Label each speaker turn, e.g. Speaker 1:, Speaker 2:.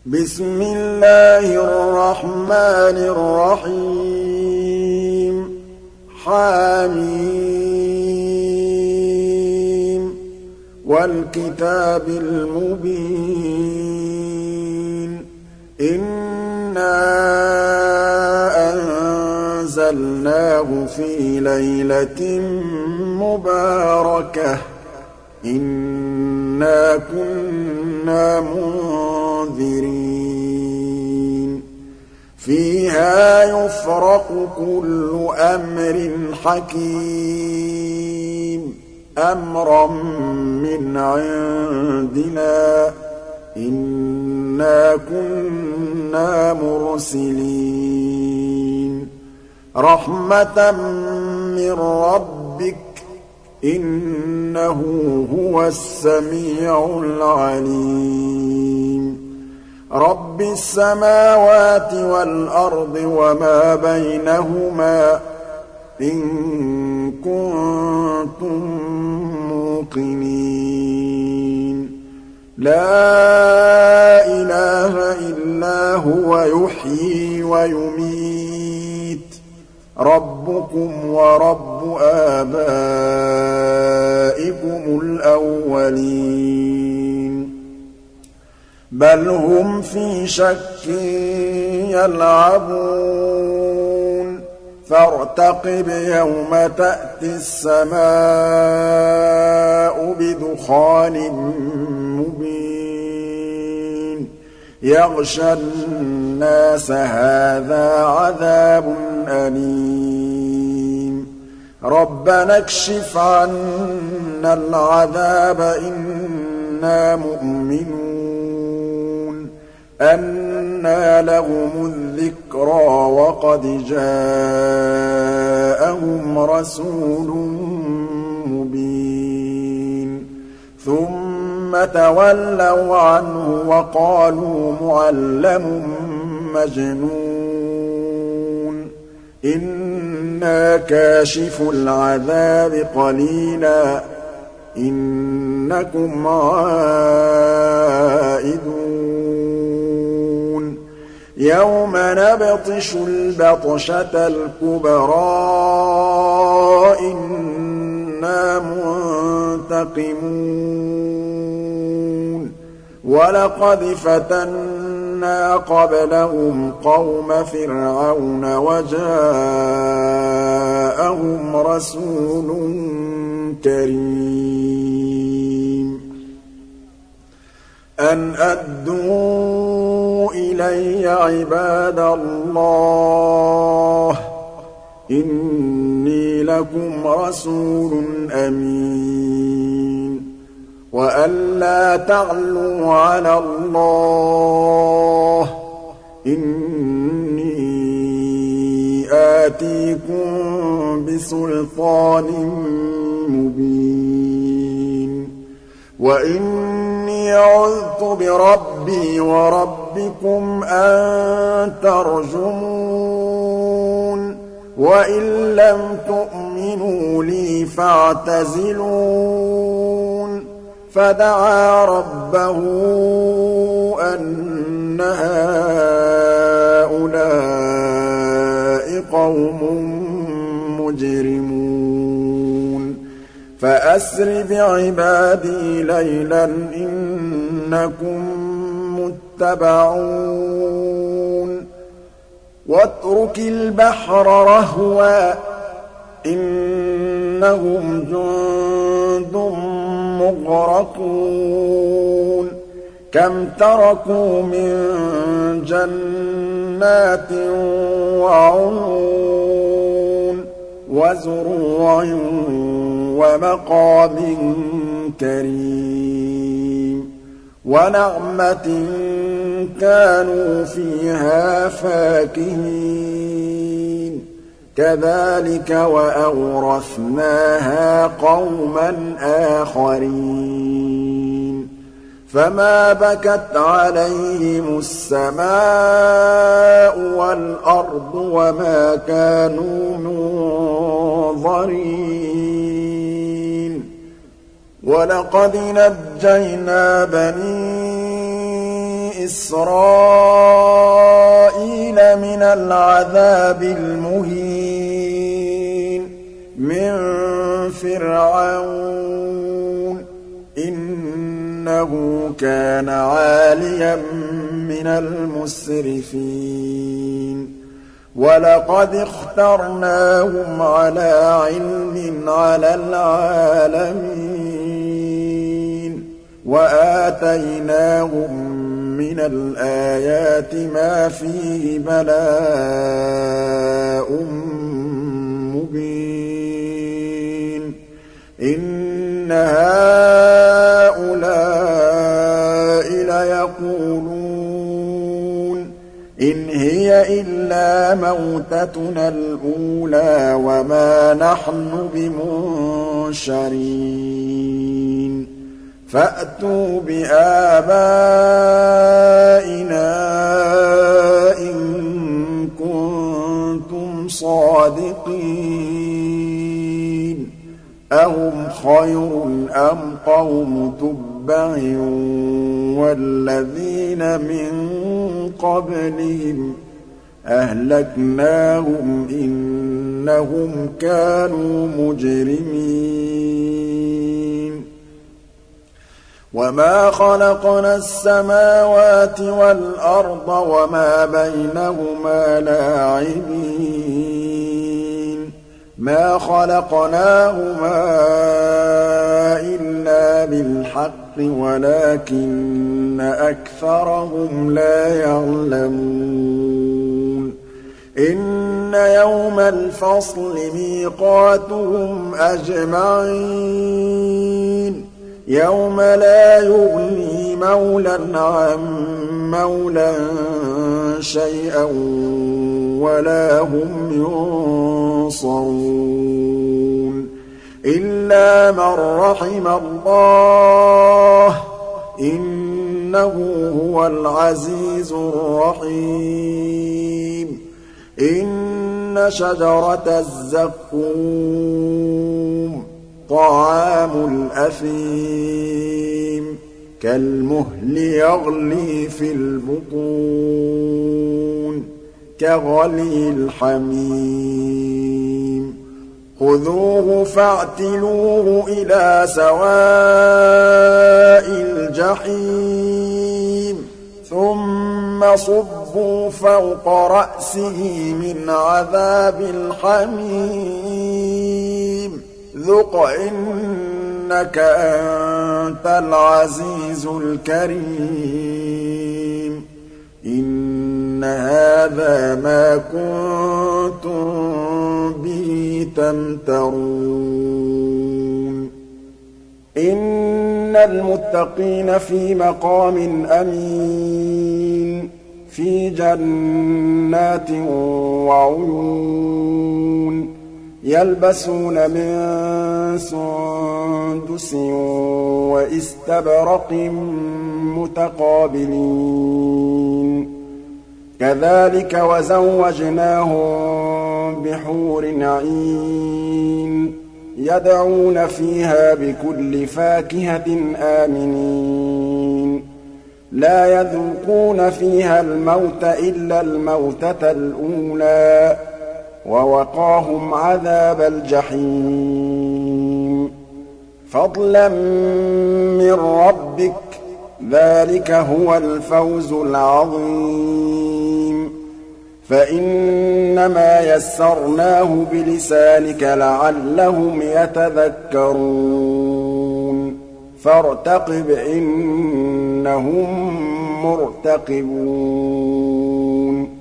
Speaker 1: بسم الله الرحمن الرحيم حم والكتاب المبين إنا أنزلناه في ليلة مباركة إنا كنا منذرين فيها يفرق كل أمر حكيم أمرا من عندنا إنا كنا مرسلين رحمة من ربك إنه هو السميع العليم رب السماوات والأرض وما بينهما إن كنتم موقنين لا إله إلا هو يحيي ويميت ربكم ورب آبائكم الأولين بل هم في شك يلعبون فارتقب يوم تأتي السماء بدخان مبين يغشى الناس هذا عذاب أليم ربنا اكشف عنا العذاب إنا مؤمنون أنى لهم الذكرى وقد جاءهم رسول مبين ثم تولوا عنه وقالوا معلم مجنون إنا كاشف العذاب قليلا إنكم عائدون يوم نبطش البطشة الكبرى إنا منتقمون ولقد فتنا قبلهم قوم فرعون وجاءهم رسول كريم أن أدوا إلي عباد الله إني لكم رسول أمين وأن لا تعلوا على الله إني آتيكم بسلطان مبين وإني عذت بربي وربكم أن ترجمون وإن لم تؤمنوا لي فاعتزلون فدعا ربه أن هؤلاء قوم مجرمون فأسر بعبادي ليلا إنكم متبعون واترك البحر رهوا إنهم جند مغرقون كم تركوا من جنات وعيون وزروع ومقام كريم ونعمة كانوا فيها فاكهين كذلك وأورثناها قوما آخرين فما بكت عليهم السماء والأرض وما كانوا منظرين ولقد نجينا بني إسرائيل من العذاب المهين من فرعون إنه كان عاليا من المسرفين ولقد اخترناهم على علم على العالمين وآتيناهم من الآيات ما فيه بلاء مبين إن هؤلاء ليقولون إن هي إلا موتتنا الأولى وما نحن بمنشرين فأتوا بآبائنا إن كنتم صادقين أهم خير أم قوم تبع والذين من قبلهم أهلكناهم إنهم كانوا مجرمين وما خلقنا السماوات والأرض وما بينهما لاعبين ما خلقناهما إلا بالحق ولكن أكثرهم لا يعلمون إن يوم الفصل ميقاتهم أجمعين يوم لا يغني مولى عن مولى شيئا ولا هم ينصرون إلا من رحم الله إنه هو العزيز الرحيم إن شجرة الزقوم طعام الأثيم كالمهل يغلي في البطون كغلي الحميم خذوه فاعتلوه إلى سواء الجحيم ثم صبوا فوق رأسه من عذاب الحميم ذق إنك أنت العزيز الكريم إن هذا ما كنتم به تمترون إن المتقين في مقام أمين في جنات وعيون يلبسون من سندس وإستبرق متقابلين كذلك وزوجناهم بحور عين يدعون فيها بكل فاكهة آمنين لا يذوقون فيها الموت إلا الموتة الأولى ووقاهم عذاب الجحيم فضلا من ربك ذلك هو الفوز العظيم فإنما يسرناه بلسانك لعلهم يتذكرون فارتقب إنهم مرتقبون